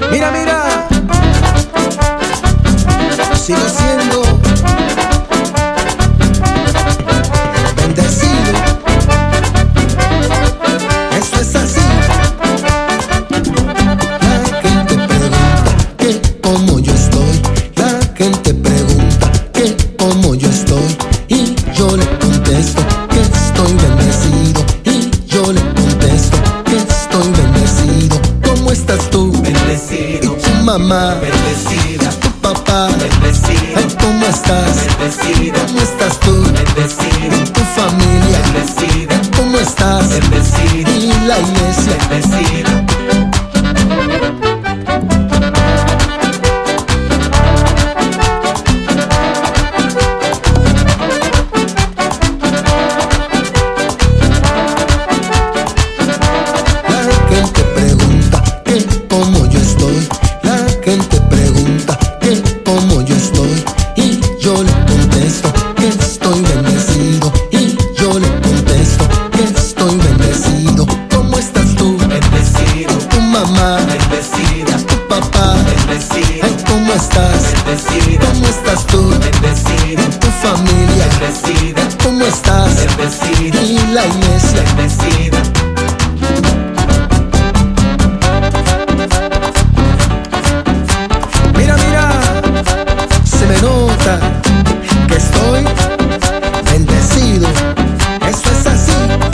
Mira, mira, sigo siendo bendecido. Eso es así. La gente pregunta que cómo yo estoy. La gente pregunta que cómo yo estoy. Y yo le contesto que estoy bendecido. Y yo le contesto que estoy bendecido. ¿Cómo estás tú? Bendecido. ¿Y tu mamá? Bendecida. ¿Tu papá? Bendecido. Ay, ¿cómo estás? Bendecido. ¿Cómo estás tú? Bendecido. ¿Y tu familia? Bendecida. ¿Cómo estás? Bendecido. ¿Y la iglesia? Bendecida. La gente pregunta que cómo yo estoy. La gente pregunta que cómo yo estoy. Y yo le contesto que estoy bendecido. Y yo le contesto que estoy bendecido. ¿Cómo estás tú? Bendecido. ¿Tu mamá? Bendecida. ¿Tu papá? Bendecida. Ay, ¿cómo estás? Bendecida. ¿Cómo estás tú? Bendecida. ¿Tu familia? Bendecida. ¿Cómo estás? Bendecida. ¿Y la iglesia? Bendecida. Mira, mira, se me nota que estoy bendecido. Eso es así.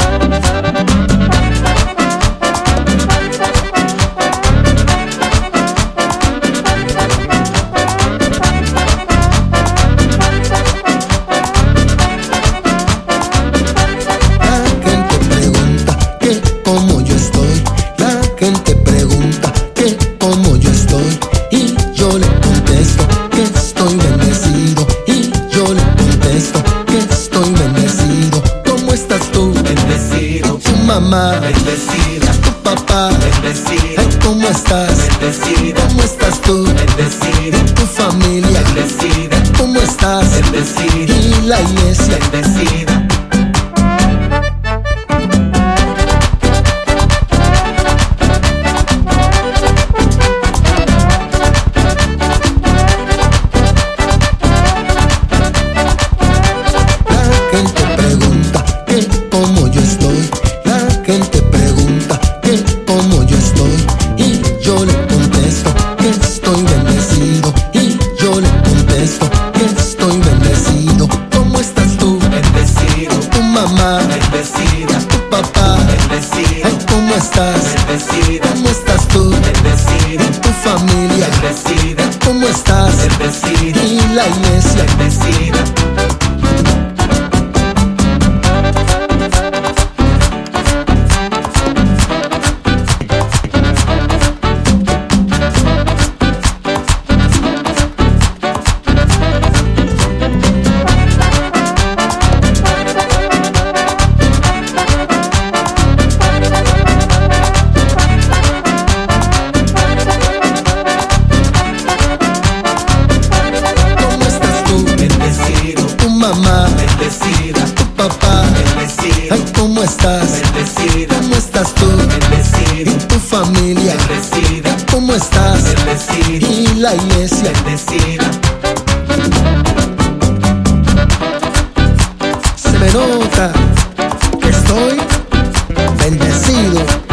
La gente pregunta que cómo yo estoy. La gente pregunta que cómo yo estoy. Y yo le contesto que estoy bendecido. Y yo le contesto que estoy bendecido. ¿Cómo estás tú? Bendecido. ¿Tu mamá? Bendecida. ¿Tu papá? Bendecida. Ay, ¿cómo estás? Bendecida. ¿Cómo estás tú? Bendecida. ¿Tu familia? Bendecida. ¿Cómo estás? Bendecida. ¿Y la iglesia? Bendecida. La gente pregunta que cómo yo estoy. La gente pregunta que cómo yo estoy. Y yo le contesto que estoy bendecido. Y yo le contesto que estoy bendecido. ¿Cómo estás tú? Bendecido. ¿Tu mamá? Bendecida. ¿Tu papá? Bendecida. Ay, ¿cómo estás? Bendecida. ¿Cómo estás tú? Bendecida. ¿Tu familia? Bendecida. ¿Cómo estás? Bendecida. ¿Y la iglesia? Bendecida. ¿Cómo estás tú? Bendecido. ¿Tu mamá? Bendecida. ¿Tu papá? Bendecida. Ay, ¿cómo estás? Bendecida. ¿Cómo estás tú? Bendecida. ¿Y tu familia? Bendecida. ¿Cómo estás? Bendecida. ¿Y la iglesia? Bendecida. Se me nota que estoy bendecido.